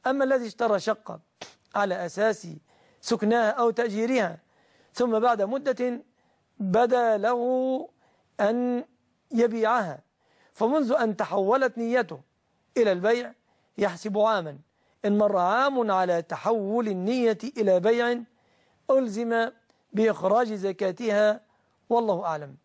أما الذي اشترى شقة على أساس سكنها أو تأجيرها ثم بعد مدة بدا له أن يبيعها، فمنذ أن تحولت نيته إلى البيع يحسب عاما، إن مر عام على تحول النية إلى بيع ألزم بإخراج زكاتها، والله أعلم.